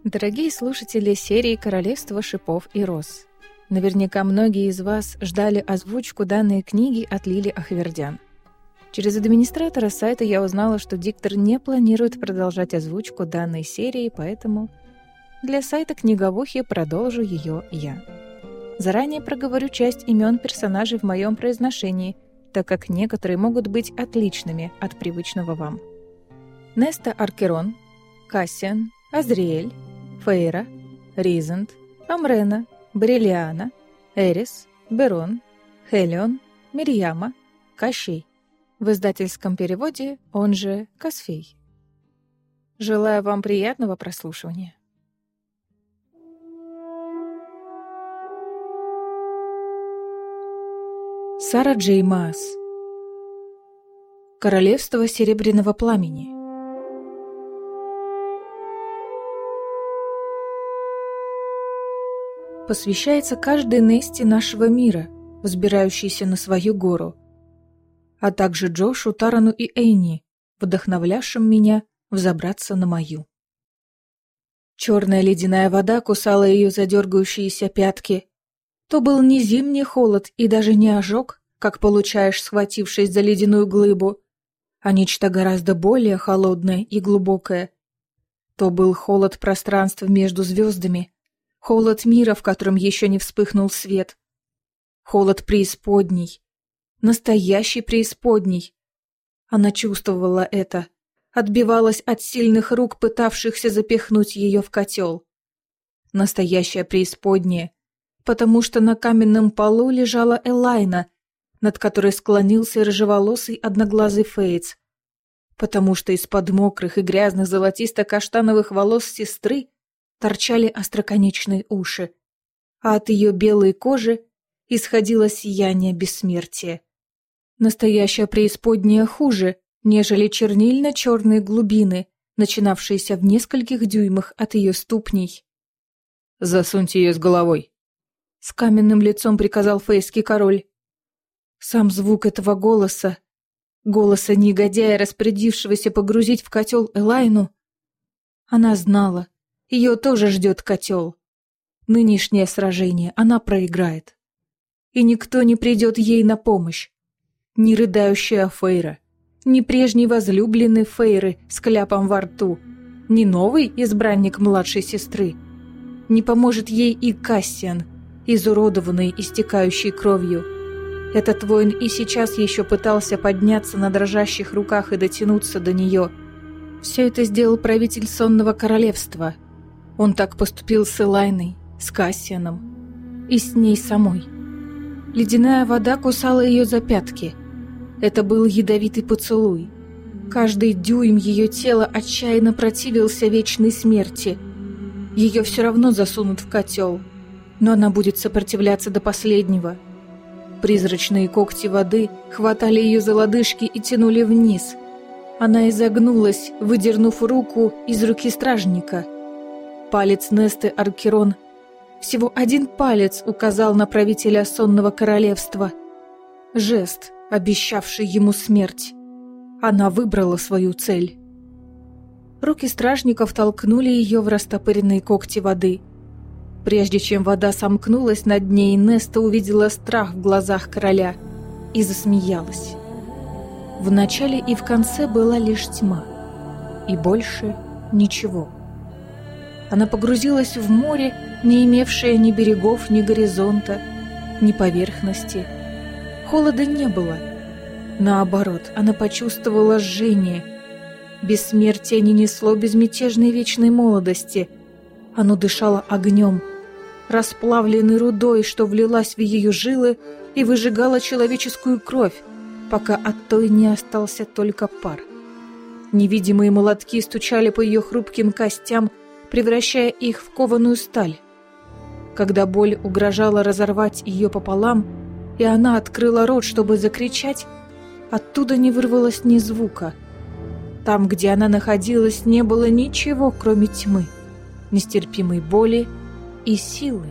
Дорогие слушатели серии «Королевство шипов и роз», наверняка многие из вас ждали озвучку данной книги от Лили Ахвердян. Через администратора сайта я узнала, что диктор не планирует продолжать озвучку данной серии, поэтому для сайта «Книговухи» продолжу ее я. Заранее проговорю часть имен персонажей в моем произношении, так как некоторые могут быть отличными от привычного вам. Неста Аркерон, Кассиан, Азриэль, Фейра, Ризент, Амрена, Бриллиана, Эрис, Берон, Хелион, Мирьяма, Кощей. В издательском переводе он же Косфей. Желаю вам приятного прослушивания. Сара Джей Маас. Королевство Серебряного Пламени. Посвящается каждой Несте нашего мира, взбирающейся на свою гору, а также Джошу, Тарану и Эйни, вдохновлявшим меня взобраться на мою. Черная ледяная вода кусала ее за дергающиеся пятки. То был не зимний холод и даже не ожог, как получаешь, схватившись за ледяную глыбу, а нечто гораздо более холодное и глубокое. То был холод пространства между звездами, холод мира, в котором еще не вспыхнул свет. Холод преисподней. Настоящий преисподней. Она чувствовала это, отбивалась от сильных рук, пытавшихся запихнуть ее в котел. Настоящая преисподняя, потому что на каменном полу лежала Элайна, над которой склонился рыжеволосый одноглазый Фейтс, потому что из-под мокрых и грязных золотисто-каштановых волос сестры торчали остроконечные уши, а от ее белой кожи исходило сияние бессмертия. Настоящая преисподняя хуже, нежели чернильно-черные глубины, начинавшиеся в нескольких дюймах от ее ступней. «Засуньте ее с головой», — с каменным лицом приказал фейский король. Сам звук этого голоса негодяя, распорядившегося погрузить в котел Элайну, она знала, ее тоже ждет котел. Нынешнее сражение она проиграет. И никто не придет ей на помощь. Ни рыдающая Фейра, ни прежний возлюбленный Фейры с кляпом во рту, ни новый избранник младшей сестры. Не поможет ей и Кассиан, изуродованный, истекающий кровью. Этот воин и сейчас еще пытался подняться на дрожащих руках и дотянуться до нее. Все это сделал правитель Сонного Королевства. Он так поступил с Элайной, с Кассианом и с ней самой. Ледяная вода кусала ее за пятки. Это был ядовитый поцелуй. Каждый дюйм ее тела отчаянно противился вечной смерти. Ее все равно засунут в котел, но она будет сопротивляться до последнего. Призрачные когти воды хватали ее за лодыжки и тянули вниз. Она изогнулась, выдернув руку из руки стражника. Палец Несты Аркерон, всего один палец, указал на правителя Сонного Королевства. Жест, обещавший ему смерть. Она выбрала свою цель. Руки стражников толкнули ее в растопыренные когти воды. Прежде чем вода сомкнулась над ней, Неста увидела страх в глазах короля и засмеялась. В начале и в конце была лишь тьма, и больше ничего. Она погрузилась в море, не имевшее ни берегов, ни горизонта, ни поверхности. Холода не было. Наоборот, она почувствовала жжение. Бессмертие не несло безмятежной вечной молодости. Оно дышало огнем, расплавленной рудой, что влилась в ее жилы и выжигала человеческую кровь, пока от той не остался только пар. Невидимые молотки стучали по ее хрупким костям, превращая их в кованую сталь. Когда боль угрожала разорвать ее пополам, и она открыла рот, чтобы закричать, оттуда не вырвалось ни звука. Там, где она находилась, не было ничего, кроме тьмы, нестерпимой боли и силы.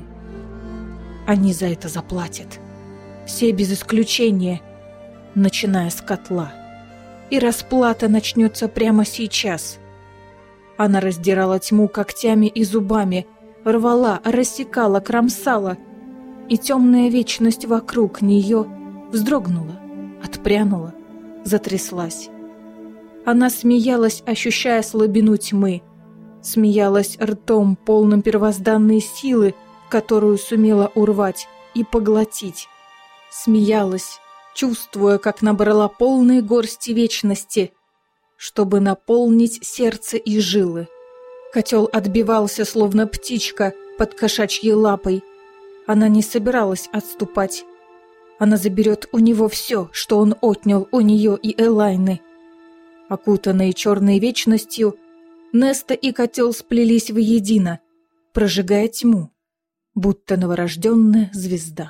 Они за это заплатят. Все без исключения, начиная с котла. И расплата начнется прямо сейчас. Она раздирала тьму когтями и зубами, рвала, рассекала, кромсала, и темная вечность вокруг нее вздрогнула, отпрянула, затряслась. Она смеялась, ощущая слабину тьмы, смеялась ртом, полным первозданной силы, которую сумела урвать и поглотить. Смеялась, чувствуя, как набрала полные горсти вечности, чтобы наполнить сердце и жилы. Котел отбивался, словно птичка, под кошачьей лапой. Она не собиралась отступать. Она заберет у него все, что он отнял у нее и Элайны. Окутанные черной вечностью, Неста и котел сплелись воедино, прожигая тьму, будто новорожденная звезда.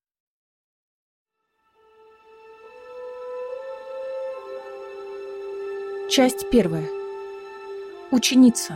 Часть 1. Ученица.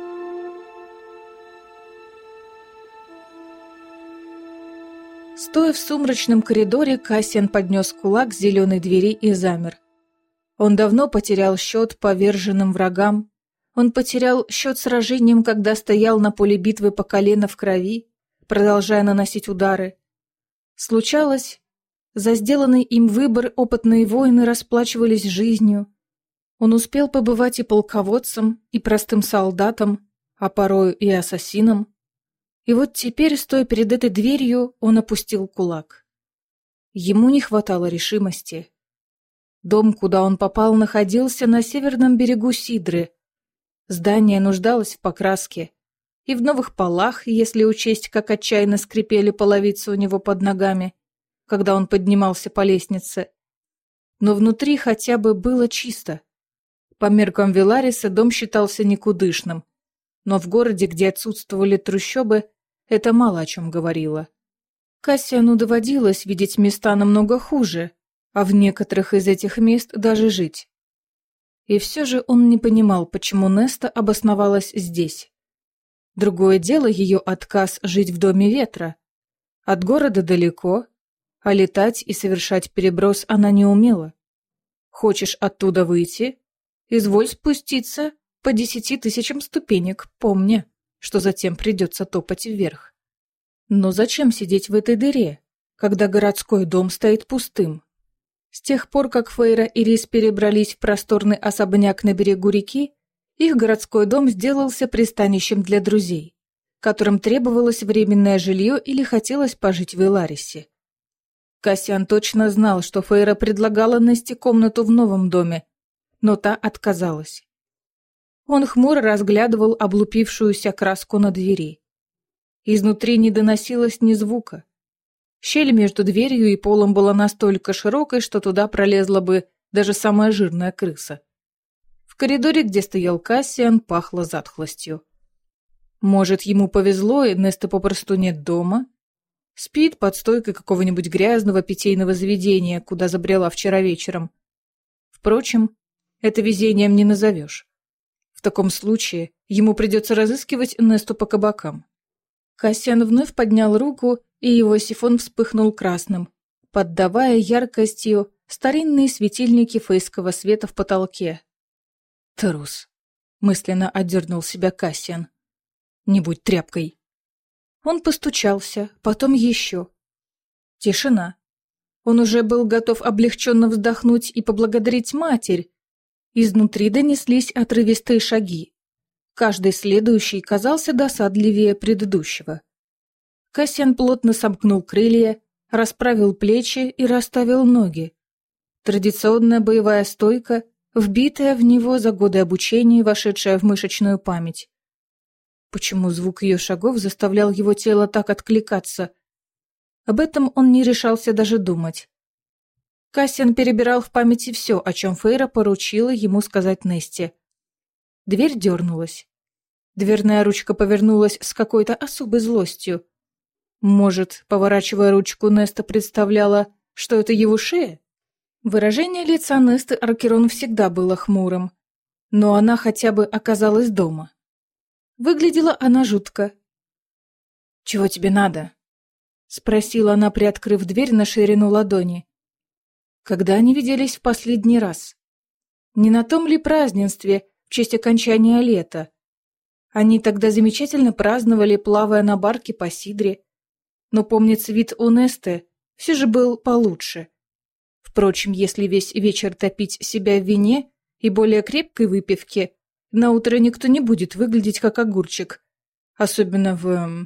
Стоя в сумрачном коридоре, Кассиан поднес кулак к зеленой двери и замер. Он давно потерял счет поверженным врагам. Он потерял счет сражениям, когда стоял на поле битвы по колено в крови, продолжая наносить удары. Случалось, за сделанный им выбор опытные воины расплачивались жизнью. Он успел побывать и полководцем, и простым солдатом, а порою и ассасином. И вот теперь, стоя перед этой дверью, он опустил кулак. Ему не хватало решимости. Дом, куда он попал, находился на северном берегу Сидры. Здание нуждалось в покраске и в новых полах, если учесть, как отчаянно скрипели половицы у него под ногами, когда он поднимался по лестнице. Но внутри хотя бы было чисто. По меркам Велариса дом считался никудышным, но в городе, где отсутствовали трущобы, это мало о чем говорило. Кассиану доводилось видеть места намного хуже, а в некоторых из этих мест даже жить. И все же он не понимал, почему Неста обосновалась здесь. Другое дело ее отказ жить в доме ветра. От города далеко, а летать и совершать переброс она не умела. Хочешь оттуда выйти? Изволь спуститься по 10 000 ступенек, помня, что затем придется топать вверх. Но зачем сидеть в этой дыре, когда городской дом стоит пустым? С тех пор, как Фейра и Рис перебрались в просторный особняк на берегу реки, их городской дом сделался пристанищем для друзей, которым требовалось временное жилье или хотелось пожить в Эларисе. Кассиан точно знал, что Фейра предлагала Несте комнату в новом доме, но та отказалась. Он хмуро разглядывал облупившуюся краску на двери. Изнутри не доносилось ни звука. Щель между дверью и полом была настолько широкой, что туда пролезла бы даже самая жирная крыса. В коридоре, где стоял Кассиан, пахло затхлостью. Может, ему повезло, и Несты попросту нет дома? Спит под стойкой какого-нибудь грязного питейного заведения, куда забрела вчера вечером. Впрочем, это везением не назовешь. В таком случае ему придется разыскивать Несту по кабакам. Кассиан вновь поднял руку, и его сифон вспыхнул красным, поддавая яркостью старинные светильники фейского света в потолке. «Трус!» — мысленно отдернул себя Кассиан. «Не будь тряпкой!» Он постучался, потом еще. Тишина. Он уже был готов облегченно вздохнуть и поблагодарить матерь. Изнутри донеслись отрывистые шаги. Каждый следующий казался досадливее предыдущего. Кассиан плотно сомкнул крылья, расправил плечи и расставил ноги. Традиционная боевая стойка, вбитая в него за годы обучения, вошедшая в мышечную память. Почему звук ее шагов заставлял его тело так откликаться? Об этом он не решался даже думать. Кассиан перебирал в памяти все, о чем Фейра поручила ему сказать Несте. Дверь дернулась. Дверная ручка повернулась с какой-то особой злостью. Может, поворачивая ручку, Неста представляла, что это его шея? Выражение лица Несты Аркерон всегда было хмурым, но она хотя бы оказалась дома. Выглядела она жутко. «Чего тебе надо?» — спросила она, приоткрыв дверь на ширину ладони. Когда они виделись в последний раз? Не на том ли празднестве, в честь окончания лета. Они тогда замечательно праздновали, плавая на барке по Сидре. Но, помнится, вид у Несты все же был получше. Впрочем, если весь вечер топить себя в вине и более крепкой выпивке, наутро никто не будет выглядеть как огурчик. Особенно в...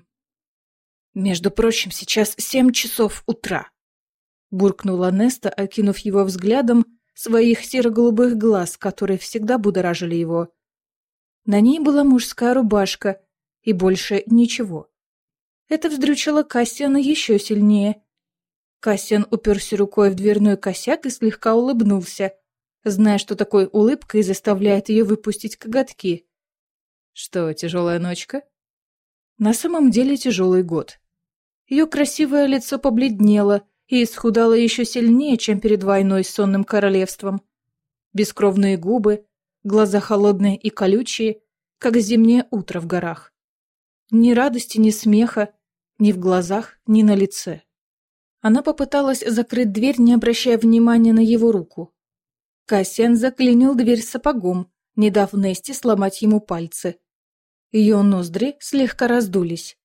Между прочим, сейчас 7 часов утра. Буркнула Неста, окинув его взглядом своих серо-голубых глаз, которые всегда будоражили его. На ней была мужская рубашка, и больше ничего. Это вздрючило Кассиана еще сильнее. Кассиан уперся рукой в дверной косяк и слегка улыбнулся, зная, что такой улыбкой заставляет ее выпустить коготки. Что, тяжелая ночка? На самом деле тяжелый год. Ее красивое лицо побледнело и исхудало еще сильнее, чем перед войной с сонным королевством. Бескровные губы, глаза холодные и колючие, как зимнее утро в горах. Ни радости, ни смеха, ни в глазах, ни на лице. Она попыталась закрыть дверь, не обращая внимания на его руку. Кассиан заклинил дверь сапогом, не дав Несте сломать ему пальцы. Ее ноздри слегка раздулись.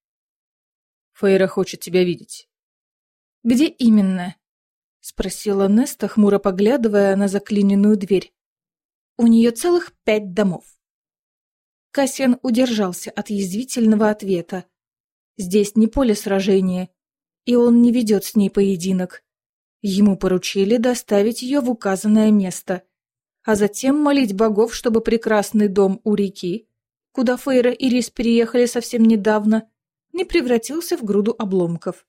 Фейра хочет тебя видеть. «Где именно?» — спросила Неста, хмуро поглядывая на заклиненную дверь. «У нее целых 5 домов». Кассиан удержался от язвительного ответа. Здесь не поле сражения, и он не ведет с ней поединок. Ему поручили доставить ее в указанное место, а затем молить богов, чтобы прекрасный дом у реки, куда Фейра и Рис переехали совсем недавно, не превратился в груду обломков.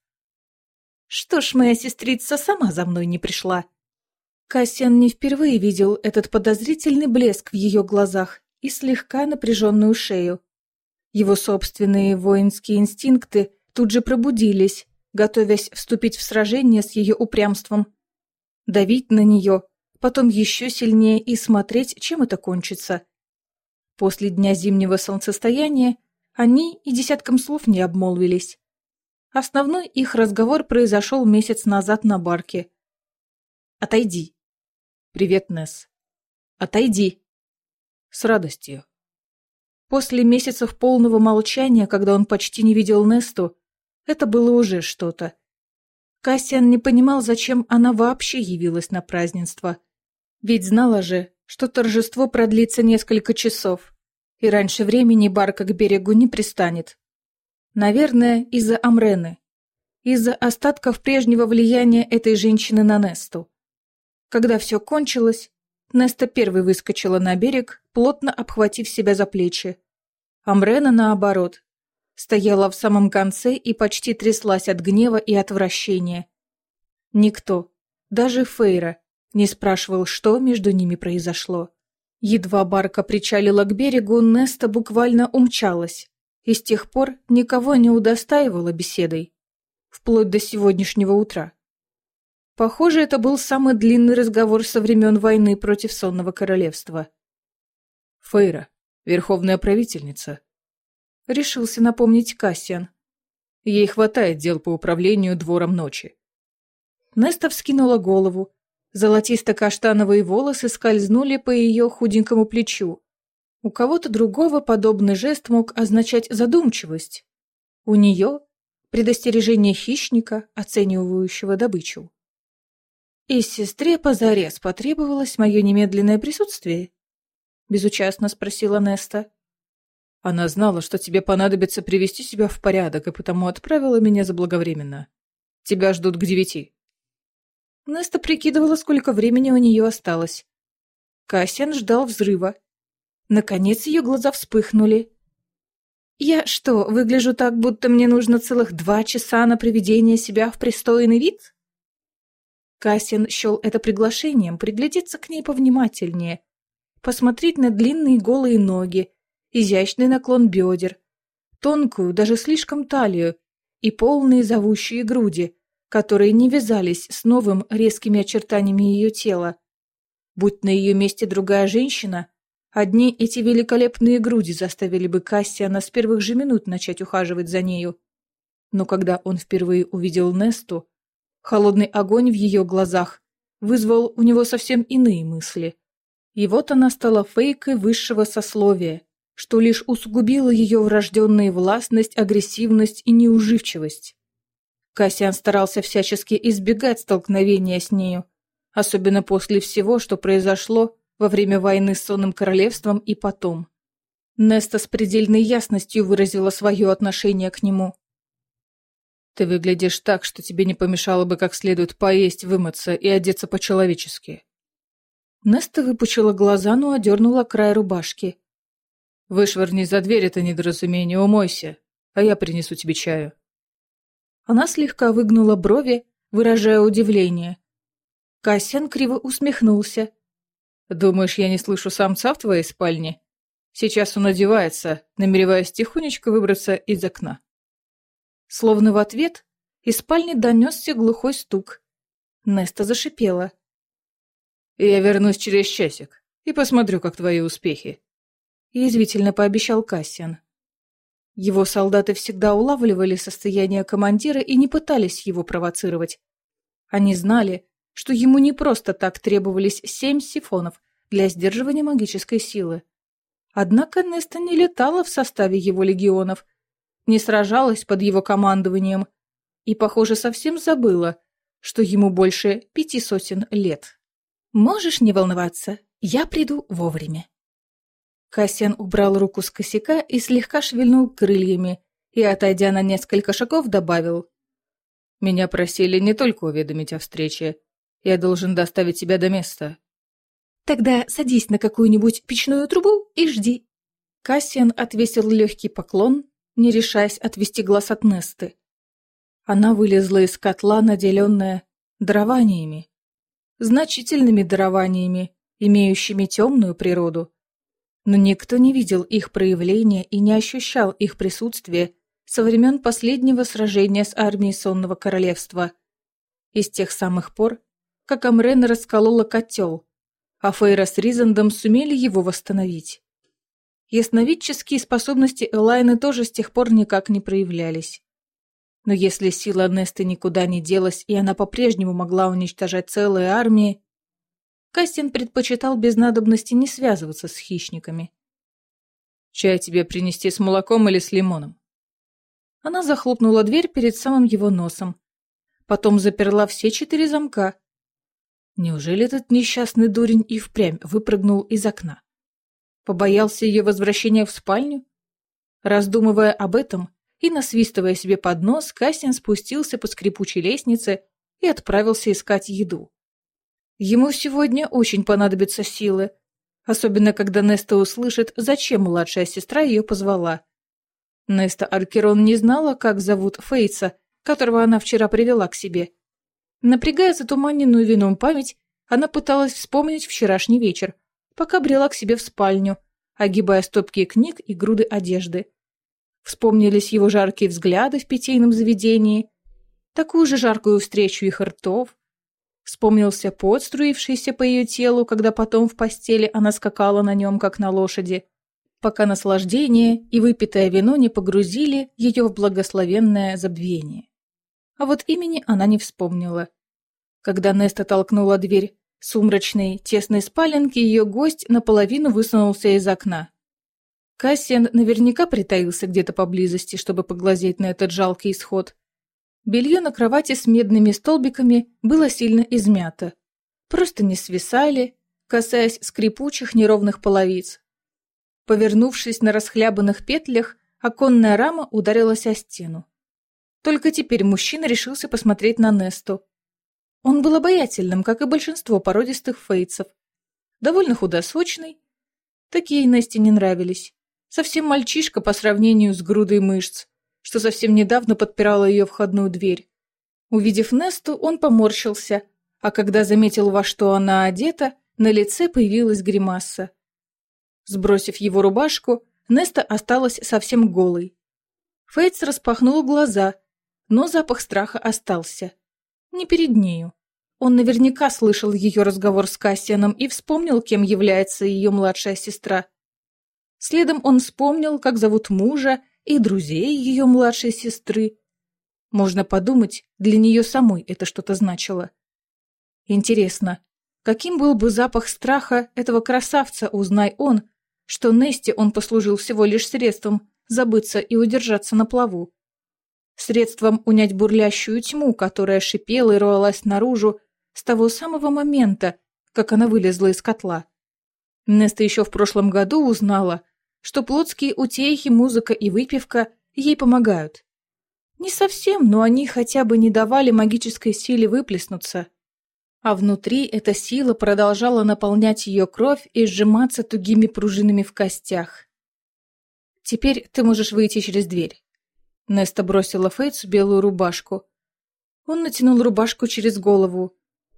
«Что ж, моя сестрица сама за мной не пришла». Кассиан не впервые видел этот подозрительный блеск в ее глазах и слегка напряженную шею. Его собственные воинские инстинкты тут же пробудились, готовясь вступить в сражение с ее упрямством. Давить на нее, потом еще сильнее и смотреть, чем это кончится. После дня зимнего солнцестояния они и десятком слов не обмолвились. Основной их разговор произошел месяц назад на барке. «Отойди». «Привет, Несс». «Отойди». «С радостью». После месяцев полного молчания, когда он почти не видел Несту, это было уже что-то. Кассиан не понимал, зачем она вообще явилась на празднество. Ведь знала же, что торжество продлится несколько часов, и раньше времени барка к берегу не пристанет. Наверное, из-за Амрены, из-за остатков прежнего влияния этой женщины на Несту. Когда все кончилось, Неста первой выскочила на берег, плотно обхватив себя за плечи. Амрена, наоборот, стояла в самом конце и почти тряслась от гнева и отвращения. Никто, даже Фейра, не спрашивал, что между ними произошло. Едва барка причалила к берегу, Неста буквально умчалась, и с тех пор никого не удостаивала беседой, вплоть до сегодняшнего утра. Похоже, это был самый длинный разговор со времен войны против Сонного Королевства. Фейра, верховная правительница. Решился напомнить Кассиан. Ей хватает дел по управлению двором ночи. Неста вскинула голову. Золотисто-каштановые волосы скользнули по ее худенькому плечу. У кого-то другого подобный жест мог означать задумчивость. У нее — предостережение хищника, оценивающего добычу. «И сестре позарез потребовалось мое немедленное присутствие?» — безучастно спросила Неста. Она знала, что тебе понадобится привести себя в порядок, и потому отправила меня заблаговременно. Тебя ждут к 9. Неста прикидывала, сколько времени у нее осталось. Кассиан ждал взрыва. Наконец ее глаза вспыхнули. «Я что, выгляжу так, будто мне нужно целых 2 часа на приведение себя в пристойный вид?» Кассиан счел это приглашением приглядеться к ней повнимательнее, посмотреть на длинные голые ноги, изящный наклон бедер, тонкую, даже слишком талию и полные зовущие груди, которые не вязались с новым резкими очертаниями ее тела. Будь на ее месте другая женщина, одни эти великолепные груди заставили бы Кассиана с первых же минут начать ухаживать за нею. Но когда он впервые увидел Несту, холодный огонь в ее глазах вызвал у него совсем иные мысли. И вот она стала фейкой высшего сословия, что лишь усугубило ее врожденную властность, агрессивность и неуживчивость. Кассиан старался всячески избегать столкновения с нею, особенно после всего, что произошло во время войны с Сонным Королевством и потом. Неста с предельной ясностью выразила свое отношение к нему. «Ты выглядишь так, что тебе не помешало бы как следует поесть, вымыться и одеться по-человечески». Неста выпучила глаза, но одернула край рубашки. «Вышвырни за дверь это недоразумение, умойся, а я принесу тебе чаю». Она слегка выгнула брови, выражая удивление. Кассиан криво усмехнулся. «Думаешь, я не слышу самца в твоей спальне? Сейчас он одевается, намереваясь тихонечко выбраться из окна». Словно в ответ из спальни донесся глухой стук. Неста зашипела. «Я вернусь через часик и посмотрю, как твои успехи», — язвительно пообещал Кассиан. Его солдаты всегда улавливали состояние командира и не пытались его провоцировать. Они знали, что ему не просто так требовались 7 сифонов для сдерживания магической силы. Однако Неста не летала в составе его легионов, не сражалась под его командованием и, похоже, совсем забыла, что ему больше 500 лет. «Можешь не волноваться, я приду вовремя». Кассиан убрал руку с косяка и слегка шевельнул крыльями, и, отойдя на несколько шагов, добавил: «Меня просили не только уведомить о встрече. Я должен доставить тебя до места». «Тогда садись на какую-нибудь печную трубу и жди». Кассиан отвесил легкий поклон, не решаясь отвести глаз от Несты. Она вылезла из котла, наделенная дарованиями. Значительными дарованиями, имеющими темную природу. Но никто не видел их проявления и не ощущал их присутствия со времен последнего сражения с армией Сонного Королевства. И с тех самых пор, как Амрен расколола котел, а Фейра с Ризандом сумели его восстановить. Ясновидческие способности Элайны тоже с тех пор никак не проявлялись. Но если сила Несты никуда не делась, и она по-прежнему могла уничтожать целые армии, Кассиан предпочитал без надобности не связываться с хищниками. «Чай тебе принести с молоком или с лимоном?» Она захлопнула дверь перед самым его носом. Потом заперла все 4 замка. Неужели этот несчастный дурень и впрямь выпрыгнул из окна? Побоялся ее возвращения в спальню? Раздумывая об этом и насвистывая себе под нос, Кассиан спустился по скрипучей лестнице и отправился искать еду. Ему сегодня очень понадобятся силы, особенно когда Неста услышит, зачем младшая сестра ее позвала. Неста Аркерон не знала, как зовут Фейца, которого она вчера привела к себе. Напрягая затуманенную вином память, она пыталась вспомнить вчерашний вечер, пока брела к себе в спальню, огибая стопки книг и груды одежды. Вспомнились его жаркие взгляды в питейном заведении, такую же жаркую встречу их ртов. Вспомнился пот, струившийся по ее телу, когда потом в постели она скакала на нем, как на лошади, пока наслаждение и выпитое вино не погрузили ее в благословенное забвение. А вот имени она не вспомнила. Когда Неста толкнула дверь сумрачной, тесной спаленки, ее гость наполовину высунулся из окна. Кассиан наверняка притаился где-то поблизости, чтобы поглазеть на этот жалкий исход. Белье на кровати с медными столбиками было сильно измято. Просто не свисали, касаясь скрипучих неровных половиц. Повернувшись на расхлябанных петлях, оконная рама ударилась о стену. Только теперь мужчина решился посмотреть на Несту. Он был обаятельным, как и большинство породистых фейцев. Довольно худосочный. Такие Несте не нравились. Совсем мальчишка по сравнению с грудой мышц, что совсем недавно подпирала ее входную дверь. Увидев Несту, он поморщился, а когда заметил, во что она одета, на лице появилась гримаса. Сбросив его рубашку, Неста осталась совсем голой. Фейтс распахнул глаза, но запах страха остался. Не перед нею. Он наверняка слышал ее разговор с Кассианом и вспомнил, кем является ее младшая сестра. Следом он вспомнил, как зовут мужа и друзей ее младшей сестры. Можно подумать, для нее самой это что-то значило. Интересно, Каким был бы запах страха этого красавца, узнай он, что Несте он послужил всего лишь средством забыться и удержаться на плаву. Средством унять бурлящую тьму, которая шипела и рвалась наружу с того самого момента, как она вылезла из котла. Неста еще в прошлом году узнала, что плотские утехи, музыка и выпивка ей помогают. Не совсем, но они хотя бы не давали магической силе выплеснуться. А внутри эта сила продолжала наполнять ее кровь и сжиматься тугими пружинами в костях. «Теперь ты можешь выйти через дверь». Неста бросила Фейтсу белую рубашку. Он натянул рубашку через голову.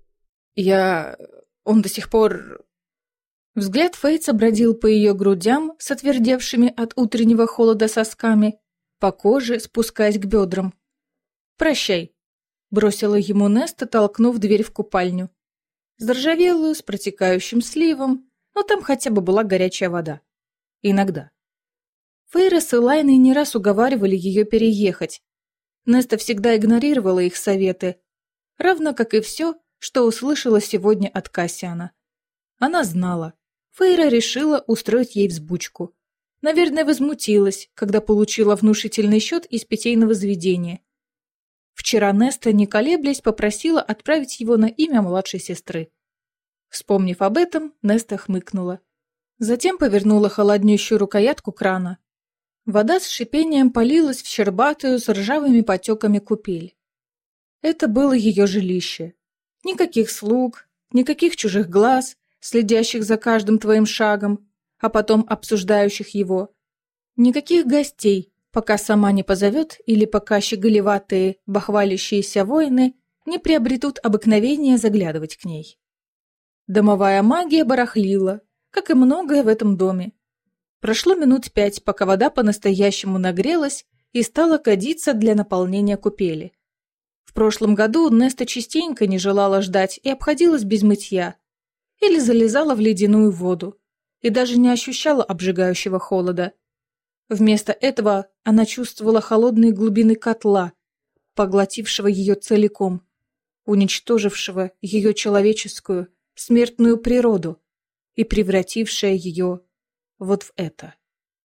Он до сих пор...» Взгляд Фейтса бродил по ее грудям с отвердевшими от утреннего холода сосками, по коже, спускаясь к бедрам. «Прощай», — бросила ему Неста, толкнув дверь в купальню. Заржавелую, с протекающим сливом, но там хотя бы была горячая вода. Иногда. Фейра с Элайной не раз уговаривали ее переехать. Неста всегда игнорировала их советы, равно как и все, что услышала сегодня от Кассиана. Она знала. Фейра решила устроить ей взбучку. Наверное, возмутилась, когда получила внушительный счет из питейного заведения. Вчера Неста, не колеблясь, попросила отправить его на имя младшей сестры. Вспомнив об этом, Неста хмыкнула. Затем повернула холоднющую рукоятку крана. Вода с шипением полилась в щербатую с ржавыми потеками купель. Это было ее жилище. Никаких слуг, никаких чужих глаз, следящих за каждым твоим шагом, а потом обсуждающих его. Никаких гостей, пока сама не позовет или пока щеголеватые, бахвалящиеся воины не приобретут обыкновение заглядывать к ней. Домовая магия барахлила, как и многое в этом доме. Прошло минут 5, пока вода по-настоящему нагрелась и стала кадиться для наполнения купели. В прошлом году Неста частенько не желала ждать и обходилась без мытья, или залезала в ледяную воду, и даже не ощущала обжигающего холода. Вместо этого она чувствовала холодные глубины котла, поглотившего ее целиком, уничтожившего ее человеческую, смертную природу и превратившее ее вот в это.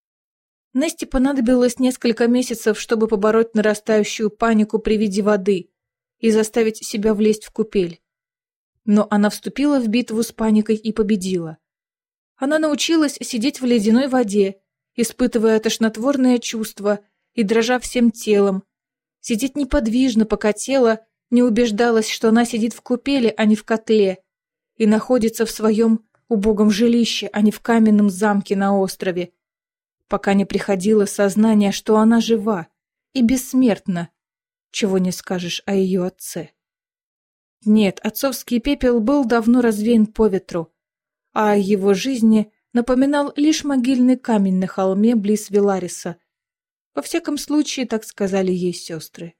Несте понадобилось несколько месяцев, чтобы побороть нарастающую панику при виде воды и заставить себя влезть в купель. Но она вступила в битву с паникой и победила. Она научилась сидеть в ледяной воде, испытывая тошнотворное чувство и дрожа всем телом, сидеть неподвижно, пока тело не убеждалось, что она сидит в купели, а не в котле, и находится в своем убогом жилище, а не в каменном замке на острове, пока не приходило сознание, что она жива и бессмертна, чего не скажешь о ее отце. Нет, отцовский пепел был давно развеян по ветру, а о его жизни напоминал лишь могильный камень на холме близ Велариса. Во всяком случае, так сказали ей сестры.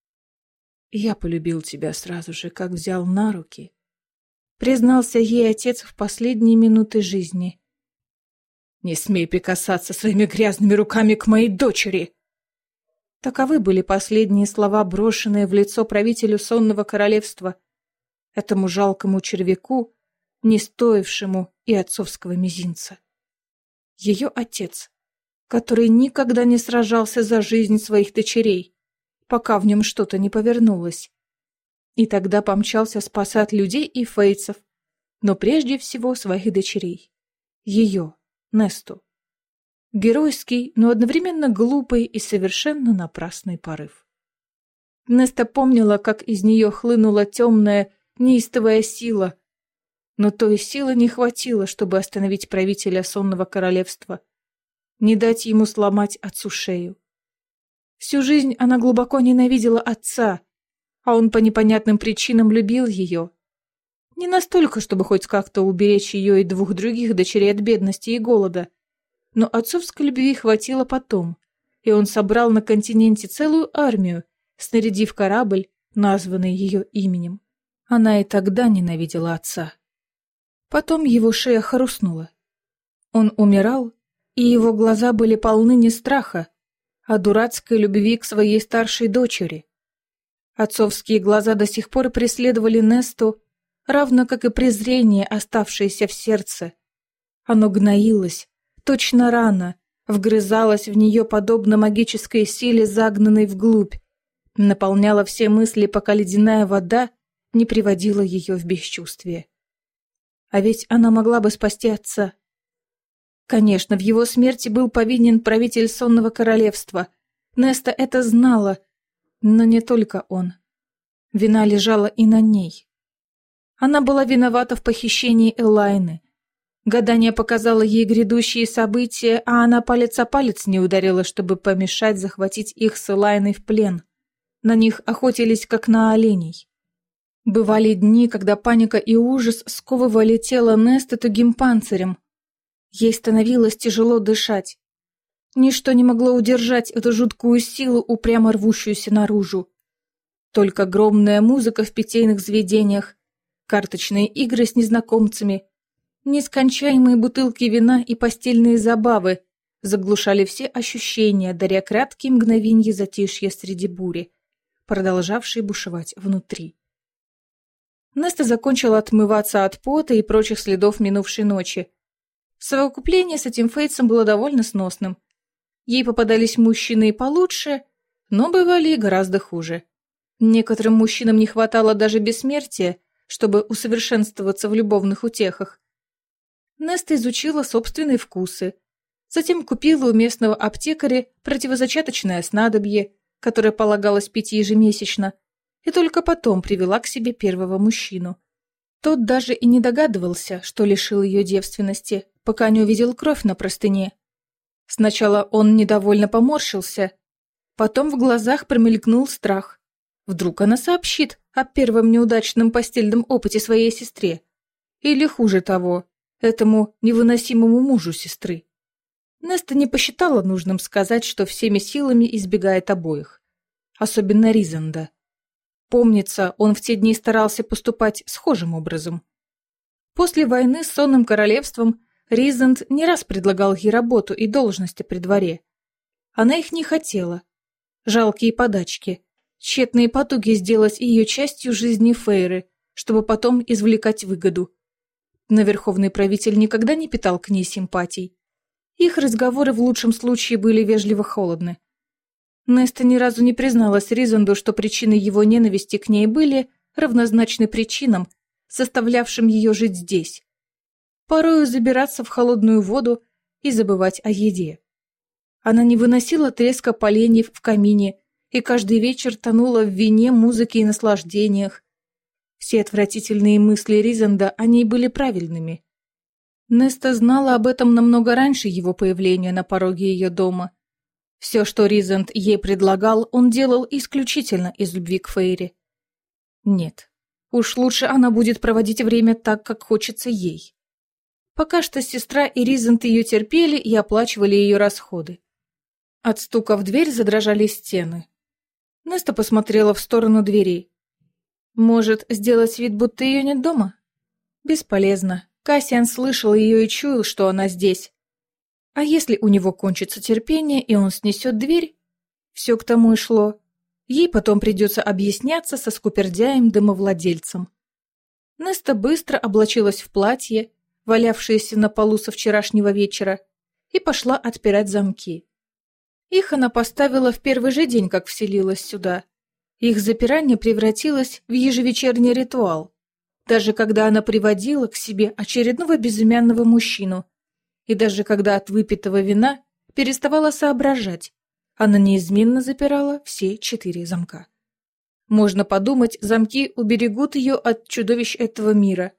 «Я полюбил тебя сразу же, как взял на руки», — признался ей отец в последние минуты жизни. «Не смей прикасаться своими грязными руками к моей дочери!» Таковы были последние слова, брошенные в лицо правителю сонного королевства, этому жалкому червяку, не стоившему и отцовского мизинца. Ее отец, который никогда не сражался за жизнь своих дочерей, пока в нем что-то не повернулось. И тогда помчался спасать людей и фейцев, но прежде всего своих дочерей. Ее, Несту. Геройский, но одновременно глупый и совершенно напрасный порыв. Неста помнила, как из нее хлынула темная, неистовая сила, но той силы не хватило, чтобы остановить правителя сонного королевства, не дать ему сломать отцу шею. Всю жизнь она глубоко ненавидела отца, а он по непонятным причинам любил ее. Не настолько, чтобы хоть как-то уберечь ее и двух других дочерей от бедности и голода, но отцовской любви хватило потом, и он собрал на континенте целую армию, снарядив корабль, названный ее именем. Она и тогда ненавидела отца. Потом его шея хрустнула. Он умирал, и его глаза были полны не страха, а дурацкой любви к своей старшей дочери. Отцовские глаза до сих пор преследовали Несту, равно как и презрение, оставшееся в сердце. Оно гноилось, точно рана, вгрызалось в нее подобно магической силе, загнанной вглубь, наполняло все мысли, пока ледяная вода не приводила ее в бесчувствие. А ведь она могла бы спасти отца. Конечно, в его смерти был повинен правитель Сонного Королевства. Неста это знала, но не только он. Вина лежала и на ней. Она была виновата в похищении Элайны. Гадание показало ей грядущие события, а она палец о палец не ударила, чтобы помешать захватить их с Элайной в плен. На них охотились, как на оленей. Бывали дни, когда паника и ужас сковывали тело Несты тугим панцирем. Ей становилось тяжело дышать. Ничто не могло удержать эту жуткую силу, упрямо рвущуюся наружу. Только громная музыка в питейных заведениях, карточные игры с незнакомцами, нескончаемые бутылки вина и постельные забавы заглушали все ощущения, даря краткие мгновенья затишья среди бури, продолжавшей бушевать внутри. Неста закончила отмываться от пота и прочих следов минувшей ночи. Совокупление с этим Фейтсом было довольно сносным. Ей попадались мужчины и получше, но бывали и гораздо хуже. Некоторым мужчинам не хватало даже бессмертия, чтобы усовершенствоваться в любовных утехах. Неста изучила собственные вкусы. Затем купила у местного аптекаря противозачаточное снадобье, которое полагалось пить ежемесячно, и только потом привела к себе первого мужчину. Тот даже и не догадывался, что лишил ее девственности, пока не увидел кровь на простыне. Сначала он недовольно поморщился, потом в глазах промелькнул страх. Вдруг она сообщит о первом неудачном постельном опыте своей сестре. Или, хуже того, этому невыносимому мужу сестры. Неста не посчитала нужным сказать, что всеми силами избегает обоих. Особенно Ризанда. Помнится, он в те дни старался поступать схожим образом. После войны с Сонным Королевством Ризанд не раз предлагал ей работу и должности при дворе. Она их не хотела. Жалкие подачки, тщетные потуги сделать ее частью жизни Фейры, чтобы потом извлекать выгоду. Но верховный правитель никогда не питал к ней симпатий. Их разговоры в лучшем случае были вежливо холодны. Неста ни разу не призналась Ризанду, что причины его ненависти к ней были равнозначны причинам, заставлявшим ее жить здесь. Порою забираться в холодную воду и забывать о еде. Она не выносила треска поленьев в камине и каждый вечер тонула в вине, музыке и наслаждениях. Все отвратительные мысли Ризанда о ней были правильными. Неста знала об этом намного раньше его появления на пороге ее дома. Все, что Ризанд ей предлагал, он делал исключительно из любви к Фейре. Нет, уж лучше она будет проводить время так, как хочется ей. Пока что сестра и Ризанд ее терпели и оплачивали ее расходы. От стука в дверь задрожали стены. Неста посмотрела в сторону двери. Может, сделать вид, будто ее нет дома? Бесполезно. Кассиан слышал ее и чуял, что она здесь. А если у него кончится терпение, и он снесет дверь? Все к тому и шло. Ей потом придется объясняться со скупердяем-домовладельцем. Неста быстро облачилась в платье, валявшееся на полу со вчерашнего вечера, и пошла отпирать замки. Их она поставила в первый же день, как вселилась сюда. Их запирание превратилось в ежевечерний ритуал, даже когда она приводила к себе очередного безымянного мужчину, и даже когда от выпитого вина переставала соображать, она неизменно запирала все 4 замка. Можно подумать, замки уберегут ее от чудовищ этого мира.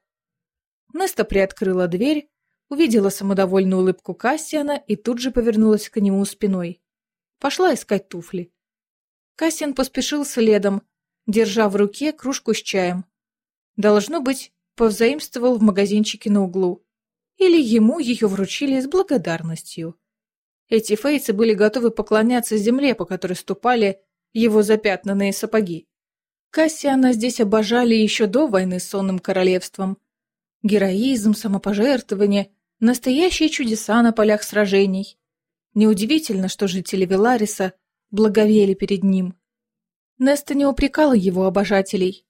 Неста приоткрыла дверь, увидела самодовольную улыбку Кассиана и тут же повернулась к нему спиной. Пошла искать туфли. Кассиан поспешил следом, держа в руке кружку с чаем. Должно быть, повзаимствовал в магазинчике на углу. Или ему ее вручили с благодарностью. Эти фейцы были готовы поклоняться земле, по которой ступали его запятнанные сапоги. Кассиана здесь обожали еще до войны с Сонным Королевством. Героизм, самопожертвование, настоящие чудеса на полях сражений. Неудивительно, что жители Велариса благовели перед ним. Неста не упрекала его обожателей.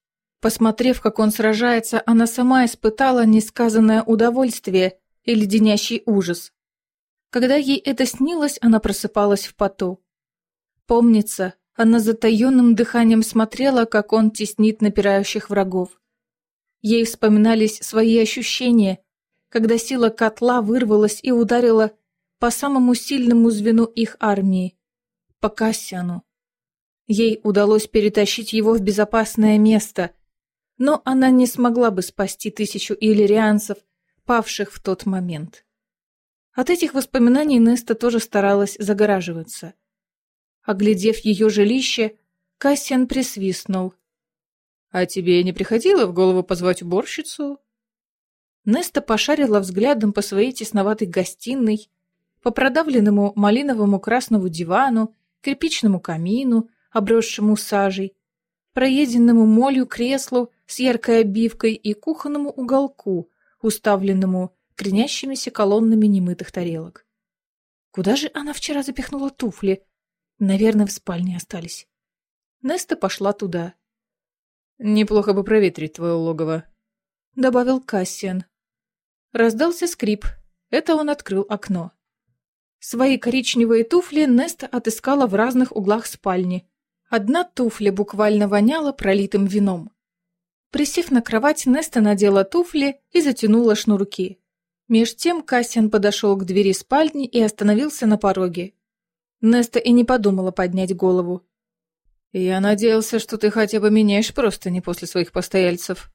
Посмотрев, как он сражается, она сама испытала несказанное удовольствие и леденящий ужас. Когда ей это снилось, она просыпалась в поту. Помнится, она с затаённым дыханием смотрела, как он теснит напирающих врагов. Ей вспоминались свои ощущения, когда сила котла вырвалась и ударила по самому сильному звену их армии – по Кассиану. Ей удалось перетащить его в безопасное место, но она не смогла бы спасти 1000 иллирианцев, павших в тот момент. От этих воспоминаний Неста тоже старалась загораживаться. Оглядев ее жилище, Кассиан присвистнул. «А тебе не приходило в голову позвать уборщицу?» Неста пошарила взглядом по своей тесноватой гостиной, по продавленному малиновому красному дивану, кирпичному камину, обросшему сажей, проеденному молью креслу с яркой обивкой и кухонному уголку, уставленному кренящимися колоннами немытых тарелок. Куда же она вчера запихнула туфли? Наверное, в спальне остались. Неста пошла туда. «Неплохо бы проветрить твое логово», — добавил Кассиан. Раздался скрип. Это он открыл окно. Свои коричневые туфли Неста отыскала в разных углах спальни. Одна туфля буквально воняла пролитым вином. Присев на кровать, Неста надела туфли и затянула шнурки. Меж тем Кассиан подошел к двери спальни и остановился на пороге. Неста и не подумала поднять голову. «Я надеялся, что ты хотя бы меняешь простыни после своих постояльцев».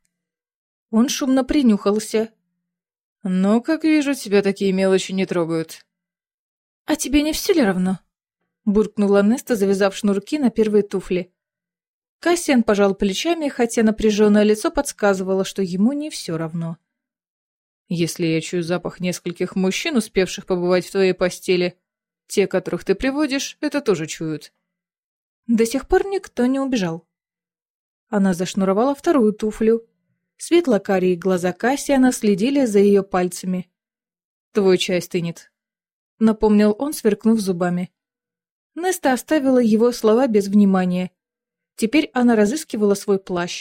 Он шумно принюхался. «Но, как вижу, тебя такие мелочи не трогают». «А тебе не все ли равно?» буркнула Неста, завязав шнурки на первые туфли. Кассиан пожал плечами, хотя напряженное лицо подсказывало, что ему не все равно. «Если я чую запах нескольких мужчин, успевших побывать в твоей постели, те, которых ты приводишь, это тоже чуют». До сих пор никто не убежал. Она зашнуровала вторую туфлю. Светло-карие глаза Кассиана следили за ее пальцами. «Твой чай стынет», — напомнил он, сверкнув зубами. Неста оставила его слова без внимания. Теперь она разыскивала свой плащ.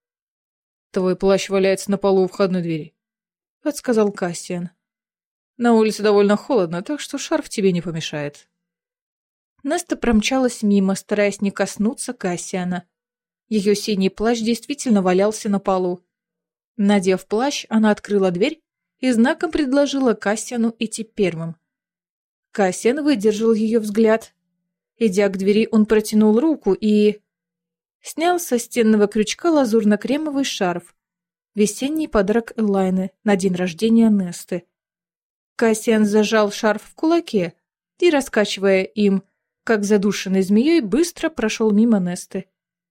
«Твой плащ валяется на полу у входной двери», — подсказал Кассиан. «На улице довольно холодно, так что шарф тебе не помешает». Неста промчалась мимо, стараясь не коснуться Кассиана. Ее синий плащ действительно валялся на полу. Надев плащ, она открыла дверь и знаком предложила Кассиану идти первым. Кассиан выдержал ее взгляд. Идя к двери, он протянул руку и... снял со стенного крючка лазурно-кремовый шарф. Весенний подарок Элайны на день рождения Несты. Кассиан зажал шарф в кулаке и, раскачивая им, как задушенной змеей, быстро прошел мимо Несты.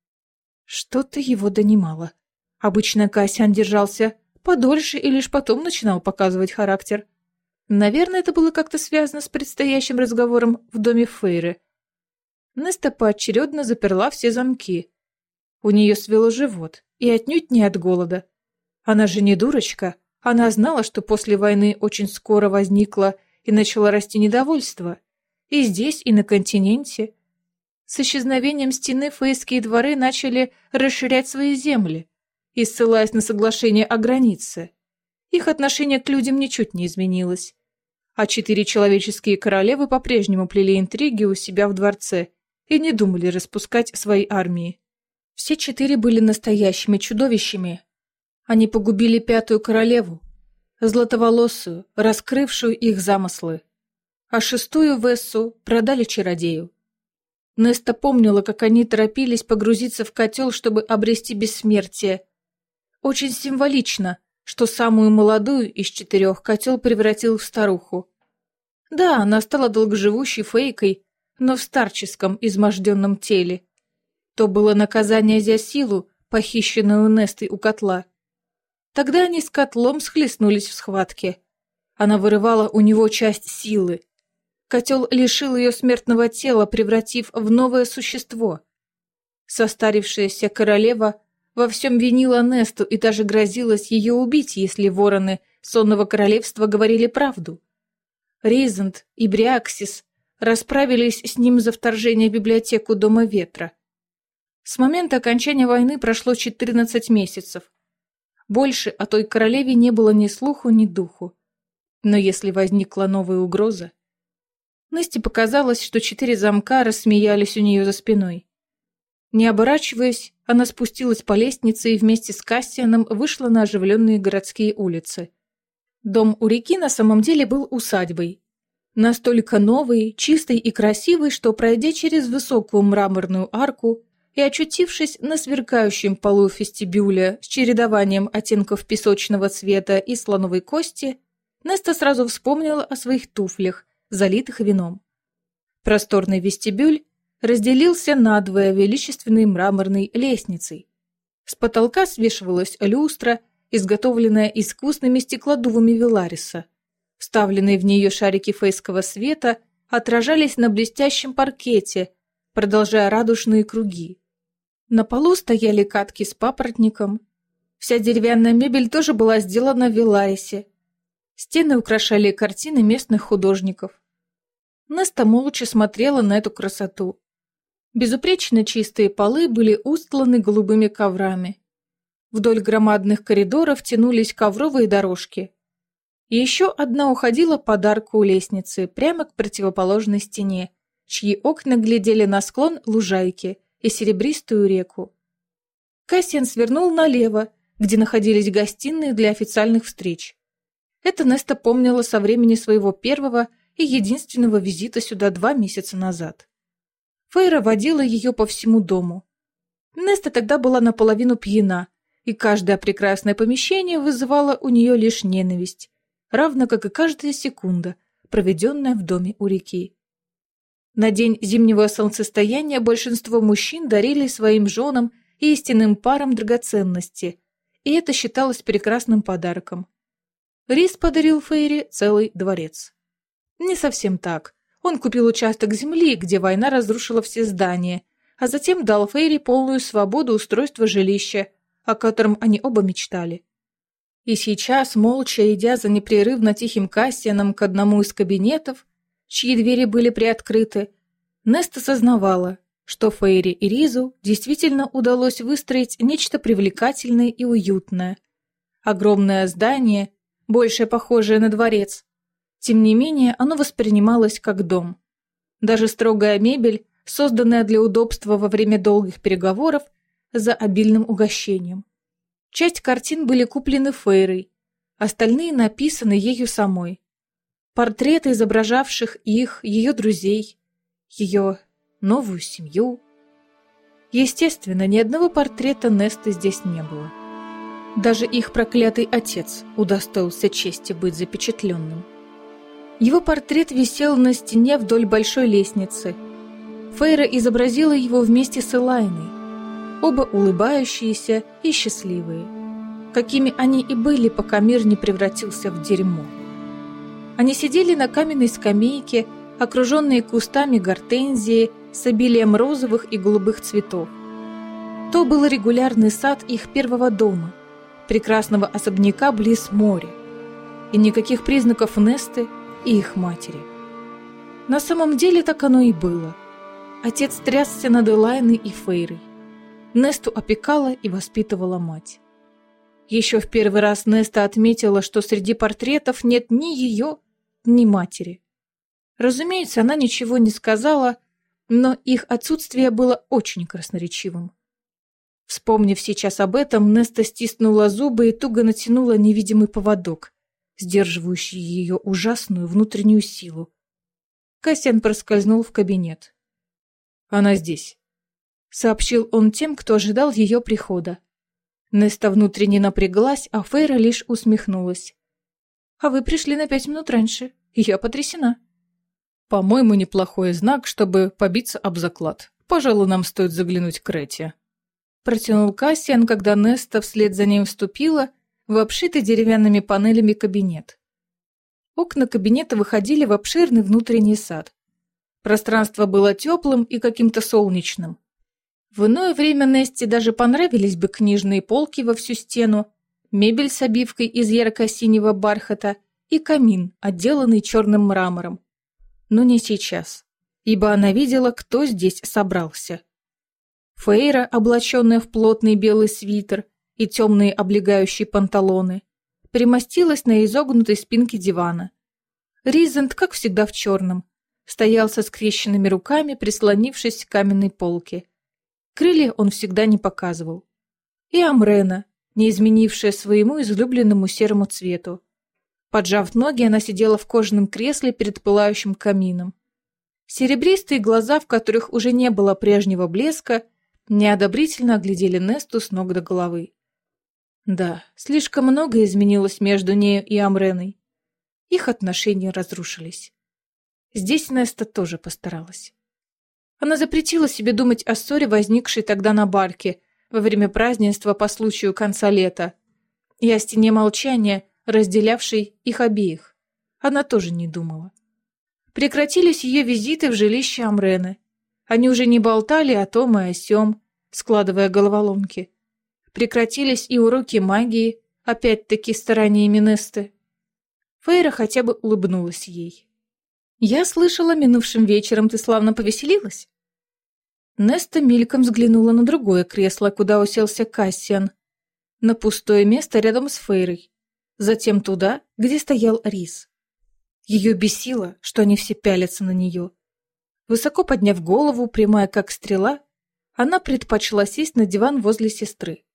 Что-то его донимало. Обычно Кассиан держался подольше и лишь потом начинал показывать характер. Наверное, это было как-то связано с предстоящим разговором в доме Фейры. Неста поочередно заперла все замки. У нее свело живот, и отнюдь не от голода. Она же не дурочка, она знала, что после войны очень скоро возникло и начало расти недовольство. И здесь, и на континенте. С исчезновением стены фейские дворы начали расширять свои земли, и ссылаясь на соглашение о границе. Их отношение к людям ничуть не изменилось. А 4 человеческие королевы по-прежнему плели интриги у себя в дворце и не думали распускать свои армии. Все 4 были настоящими чудовищами. Они погубили 5-ю королеву, златоволосую, раскрывшую их замыслы. А 6-ю Вессу продали чародею. Неста помнила, как они торопились погрузиться в котел, чтобы обрести бессмертие. Очень символично, что самую молодую из 4 котел превратил в старуху. Да, она стала долгоживущей фейкой, но в старческом, изможденном теле. То было наказание за силу, похищенную Нестой у котла. Тогда они с котлом схлестнулись в схватке. Она вырывала у него часть силы. Котел лишил ее смертного тела, превратив в новое существо. Состарившаяся королева во всем винила Несту и даже грозилась ее убить, если вороны сонного королевства говорили правду. Рейзент и Бриаксис расправились с ним за вторжение в библиотеку Дома Ветра. С момента окончания войны прошло 14 месяцев. Больше о той королеве не было ни слуху, ни духу. Но если возникла новая угроза... Насте показалось, что 4 замка рассмеялись у нее за спиной. Не оборачиваясь, она спустилась по лестнице и вместе с Кассианом вышла на оживленные городские улицы. Дом у реки на самом деле был усадьбой. Настолько новый, чистый и красивый, что, пройдя через высокую мраморную арку и очутившись на сверкающем полу вестибюля с чередованием оттенков песочного цвета и слоновой кости, Неста сразу вспомнила о своих туфлях, залитых вином. Просторный вестибюль разделился надвое величественной мраморной лестницей. С потолка свешивалась люстра, изготовленная искусными стеклодувами Велариса. Вставленные в нее шарики фейского света отражались на блестящем паркете, продолжая радужные круги. На полу стояли катки с папоротником. Вся деревянная мебель тоже была сделана в Веларисе. Стены украшали картины местных художников. Неста молча смотрела на эту красоту. Безупречно чистые полы были устланы голубыми коврами. Вдоль громадных коридоров тянулись ковровые дорожки. И еще одна уходила под арку у лестницы, прямо к противоположной стене, чьи окна глядели на склон лужайки и серебристую реку. Кассиан свернул налево, где находились гостиные для официальных встреч. Это Неста помнила со времени своего первого и единственного визита сюда 2 месяца назад. Фейра водила ее по всему дому. Неста тогда была наполовину пьяна, и каждое прекрасное помещение вызывало у нее лишь ненависть, равно как и каждая секунда, проведенная в доме у реки. На день зимнего солнцестояния большинство мужчин дарили своим женам и истинным парам драгоценности, и это считалось прекрасным подарком. Рис подарил Фейре целый дворец. Не совсем так. Он купил участок земли, где война разрушила все здания, а затем дал Фейре полную свободу устройства жилища, о котором они оба мечтали. И сейчас, молча идя за непрерывно тихим Кассианом к одному из кабинетов, чьи двери были приоткрыты, Неста сознавала, что Фейре и Ризу действительно удалось выстроить нечто привлекательное и уютное. Огромное здание, больше похожее на дворец. Тем не менее, оно воспринималось как дом. Даже строгая мебель, созданная для удобства во время долгих переговоров, за обильным угощением. Часть картин были куплены Фейрой, остальные написаны ею самой. Портреты, изображавших их, ее друзей, ее новую семью. Естественно, ни одного портрета Несты здесь не было. Даже их проклятый отец удостоился чести быть запечатленным. Его портрет висел на стене вдоль большой лестницы. Фейра изобразила его вместе с Элайной, оба улыбающиеся и счастливые, какими они и были, пока мир не превратился в дерьмо. Они сидели на каменной скамейке, окруженные кустами гортензии с обилием розовых и голубых цветов. То был регулярный сад их первого дома, прекрасного особняка близ моря, и никаких признаков Несты и их матери. На самом деле так оно и было. Отец трясся над Элайной и Фейрой. Несту опекала и воспитывала мать. Еще в первый раз Неста отметила, что среди портретов нет ни ее, ни матери. Разумеется, она ничего не сказала, но их отсутствие было очень красноречивым. Вспомнив сейчас об этом, Неста стиснула зубы и туго натянула невидимый поводок, сдерживающий ее ужасную внутреннюю силу. Кассиан проскользнул в кабинет. «Она здесь», — сообщил он тем, кто ожидал ее прихода. Неста внутренне напряглась, а Фейра лишь усмехнулась. «А вы пришли на 5 минут раньше. Я потрясена». «По-моему, неплохой знак, чтобы побиться об заклад. Пожалуй, нам стоит заглянуть к Ретте». Протянул Кассиан, когда Неста вслед за ним вступила в обшитый деревянными панелями кабинет. Окна кабинета выходили в обширный внутренний сад. Пространство было теплым и каким-то солнечным. В иное время Несте даже понравились бы книжные полки во всю стену, мебель с обивкой из ярко-синего бархата и камин, отделанный черным мрамором. Но не сейчас, ибо она видела, кто здесь собрался. Фейра, облаченная в плотный белый свитер и темные облегающие панталоны, примостилась на изогнутой спинке дивана. Ризент, как всегда в черном, стоял со скрещенными руками, прислонившись к каменной полке. Крылья он всегда не показывал. И Амрена, не изменившая своему излюбленному серому цвету. Поджав ноги, она сидела в кожаном кресле перед пылающим камином. Серебристые глаза, в которых уже не было прежнего блеска, неодобрительно оглядели Несту с ног до головы. Да, слишком многое изменилось между нею и Амреной. Их отношения разрушились. Здесь Неста тоже постаралась. Она запретила себе думать о ссоре, возникшей тогда на барке, во время празднества по случаю конца лета, и о стене молчания, разделявшей их обеих. Она тоже не думала. Прекратились ее визиты в жилище Амрены. Они уже не болтали о том и о сём, складывая головоломки. Прекратились и уроки магии, опять-таки стараниями Несты. Фейра хотя бы улыбнулась ей. «Я слышала, минувшим вечером ты славно повеселилась?» Неста мельком взглянула на другое кресло, куда уселся Кассиан, на пустое место рядом с Фейрой, затем туда, где стоял Рис. Ее бесило, что они все пялятся на нее. Высоко подняв голову, прямая как стрела, она предпочла сесть на диван возле сестры.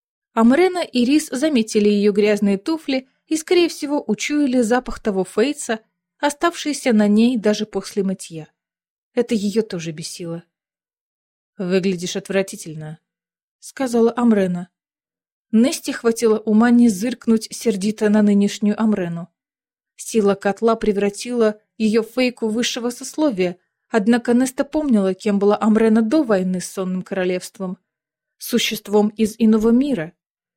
Амрена и Рис заметили ее грязные туфли и, скорее всего, учуяли запах того фейца, оставшийся на ней даже после мытья. Это ее тоже бесило. «Выглядишь отвратительно», — сказала Амрена. Несте хватило ума не зыркнуть сердито на нынешнюю Амрену. Сила котла превратила ее в фейку высшего сословия, однако Неста помнила, кем была Амрена до войны с Сонным Королевством. Существом из иного мира.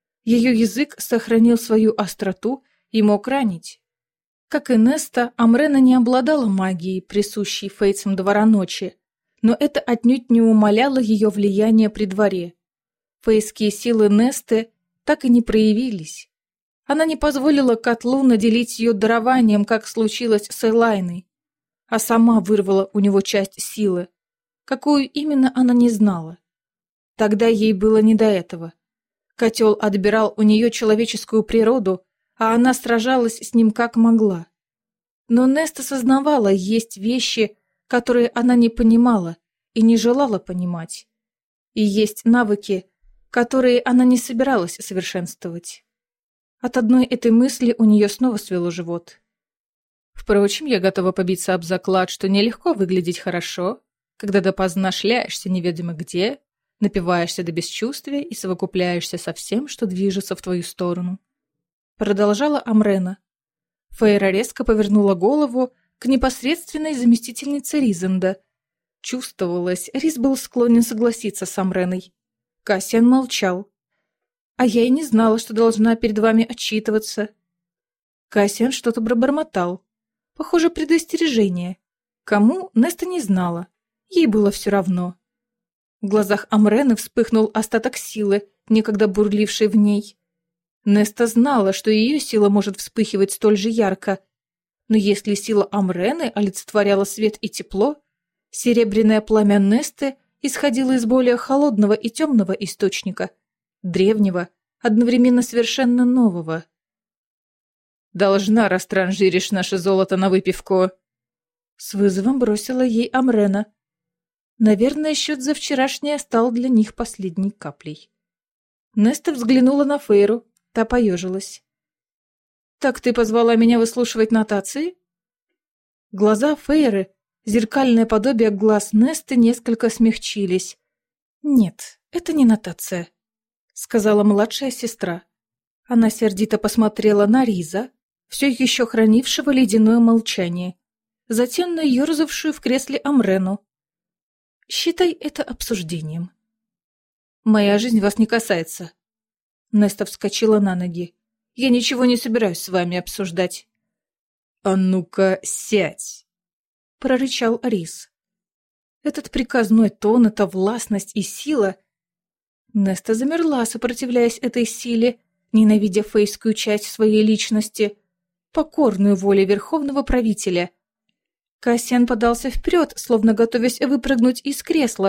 Ее язык сохранил свою остроту и мог ранить. Как и Неста, Амрена не обладала магией, присущей фейцам Двора Ночи, но это отнюдь не умаляло ее влияние при дворе. Фейские силы Несты так и не проявились. Она не позволила котлу наделить ее дарованием, как случилось с Элайной, а сама вырвала у него часть силы, какую именно она не знала. Тогда ей было не до этого. Котел отбирал у нее человеческую природу, а она сражалась с ним как могла. Но Неста сознавала, есть вещи, которые она не понимала и не желала понимать. И есть навыки, которые она не собиралась совершенствовать. От одной этой мысли у нее снова свело живот. Впрочем, я готова побиться об заклад, что нелегко выглядеть хорошо, когда допоздна шляешься неведомо где, напиваешься до бесчувствия и совокупляешься со всем, что движется в твою сторону. Продолжала Амрена. Фейра резко повернула голову к непосредственной заместительнице Ризенда. Чувствовалось, Риз был склонен согласиться с Амреной. Кассиан молчал. «А я и не знала, что должна перед вами отчитываться». Кассиан что-то пробормотал. Похоже, предостережение. Кому, Неста не знала. Ей было все равно. В глазах Амрены вспыхнул остаток силы, некогда бурлившей в ней. Неста знала, что ее сила может вспыхивать столь же ярко. Но если сила Амрены олицетворяла свет и тепло, серебряное пламя Несты исходило из более холодного и темного источника, древнего, одновременно совершенно нового. «Должна растранжиришь наше золото на выпивку», — с вызовом бросила ей Амрена. Наверное, счет за вчерашнее стал для них последней каплей. Неста взглянула на Фейру, та поежилась. «Так ты позвала меня выслушивать нотации?» Глаза Фейры, зеркальное подобие глаз Несты, несколько смягчились. «Нет, это не нотация», — сказала младшая сестра. Она сердито посмотрела на Риза, все еще хранившего ледяное молчание, затем на ерзавшую в кресле Амрену. «Считай это обсуждением». «Моя жизнь вас не касается». Неста вскочила на ноги. «Я ничего не собираюсь с вами обсуждать». «А ну-ка, сядь!» — прорычал Риз. Этот приказной тон, эта властность и сила... Неста замерла, сопротивляясь этой силе, ненавидя фейскую часть своей личности, покорную воле верховного правителя. Кассиан подался вперед, словно готовясь выпрыгнуть из кресла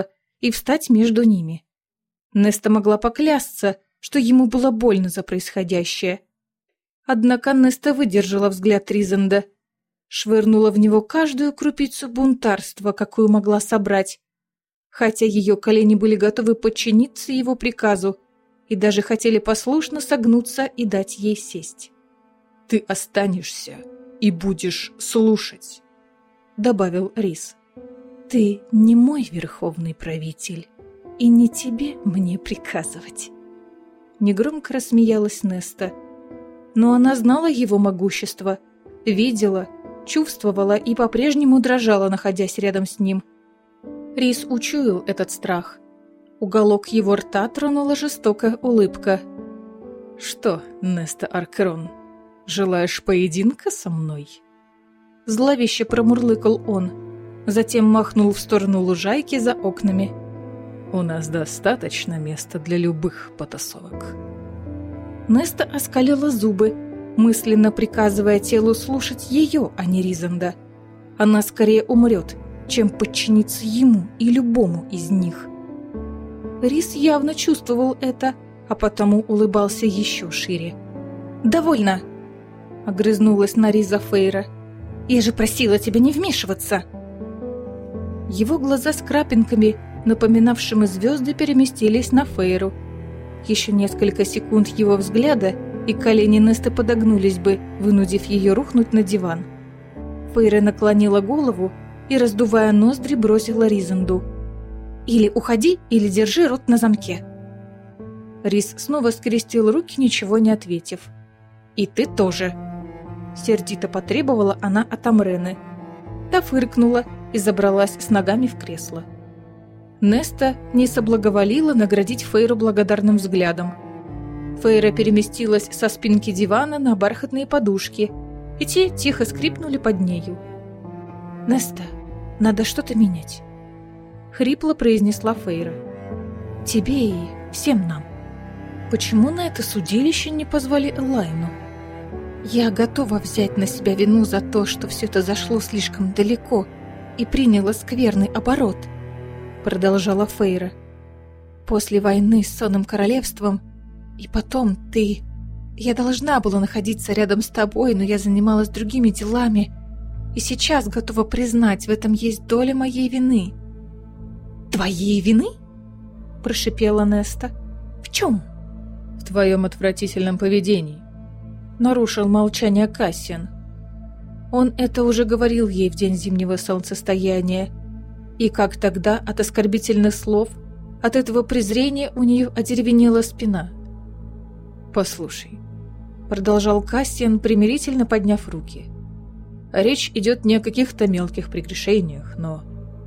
и встать между ними. Неста могла поклясться, что ему было больно за происходящее. Однако Неста выдержала взгляд Ризанда, швырнула в него каждую крупицу бунтарства, какую могла собрать, хотя ее колени были готовы подчиниться его приказу и даже хотели послушно согнуться и дать ей сесть. «Ты останешься и будешь слушать», — добавил Риз. «Ты не мой верховный правитель, и не тебе мне приказывать». Негромко рассмеялась Неста, но она знала его могущество, видела, чувствовала и по-прежнему дрожала, находясь рядом с ним. Риз учуял этот страх. Уголок его рта тронула жестокая улыбка. «Что, Неста Аркерон, желаешь поединка со мной?» Зловеще промурлыкал он, затем махнул в сторону лужайки за окнами. «У нас достаточно места для любых потасовок». Неста оскалила зубы, мысленно приказывая телу слушать ее, а не Ризанда. Она скорее умрет, чем подчинится ему и любому из них. Риз явно чувствовал это, а потому улыбался еще шире. «Довольно!» — огрызнулась на Риза Фейра. «Я же просила тебя не вмешиваться!» Его глаза с крапинками, напоминавшими звезды, переместились на Фейру. Еще несколько секунд его взгляда, и колени Несты подогнулись бы, вынудив ее рухнуть на диван. Фейра наклонила голову и, раздувая ноздри, бросила Ризанду: «Или уходи, или держи рот на замке». Риз снова скрестил руки, ничего не ответив. «И ты тоже», — сердито потребовала она от Амрены. Та фыркнула и забралась с ногами в кресло. Неста не соблаговолила наградить Фейру благодарным взглядом. Фейра переместилась со спинки дивана на бархатные подушки, и те тихо скрипнули под нею. «Неста, надо что-то менять», — хрипло произнесла Фейра. «Тебе и всем нам. Почему на это судилище не позвали Элайну? Я готова взять на себя вину за то, что все это зашло слишком далеко и приняло скверный оборот», — продолжала Фейра. «После войны с Сонным Королевством и потом ты... Я должна была находиться рядом с тобой, но я занималась другими делами, и сейчас готова признать, в этом есть доля моей вины». «Твоей вины?» – прошипела Неста. «В чем?» «В твоем отвратительном поведении», – нарушил молчание Кассиан. Он это уже говорил ей в день зимнего солнцестояния, и как тогда от оскорбительных слов, от этого презрения у нее одеревенела спина. «Послушай», — продолжал Кассиан, примирительно подняв руки. «Речь идет не о каких-то мелких прегрешениях, но...»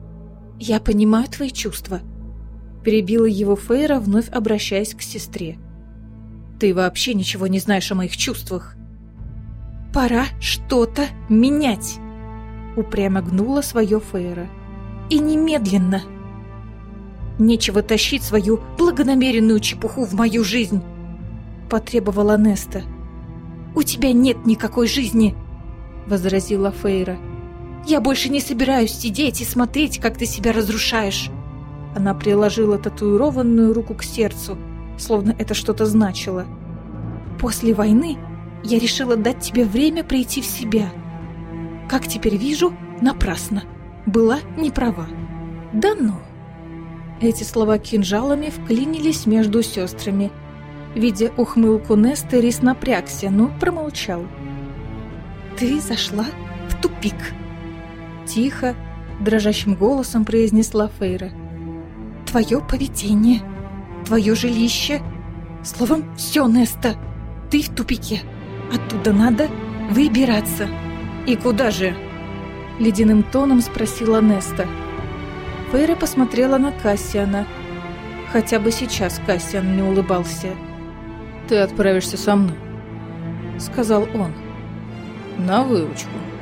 «Я понимаю твои чувства», — перебила его Фейра, вновь обращаясь к сестре. «Ты вообще ничего не знаешь о моих чувствах». «Пора что-то менять», — упрямо гнула свое Фейра. «И немедленно. Нечего тащить свою благонамеренную чепуху в мою жизнь», — потребовала Неста. «У тебя нет никакой жизни», — возразила Фейра. «Я больше не собираюсь сидеть и смотреть, как ты себя разрушаешь». Она приложила татуированную руку к сердцу, словно это что-то значило. «После войны я решила дать тебе время прийти в себя. Как теперь вижу, напрасно. Была не права. Да ну». Эти слова кинжалами вклинились между сестрами. Видя ухмылку Несты, Риз напрягся, но промолчал. «Ты зашла в тупик», — тихо, дрожащим голосом произнесла Фейра. «Твое поведение, твое жилище, словом, все, Неста, ты в тупике. Оттуда надо выбираться». «И куда же?» — ледяным тоном спросила Неста. Фейра посмотрела на Кассиана. Хотя бы сейчас Кассиан не улыбался. «Ты отправишься со мной», — сказал он. «На выручку».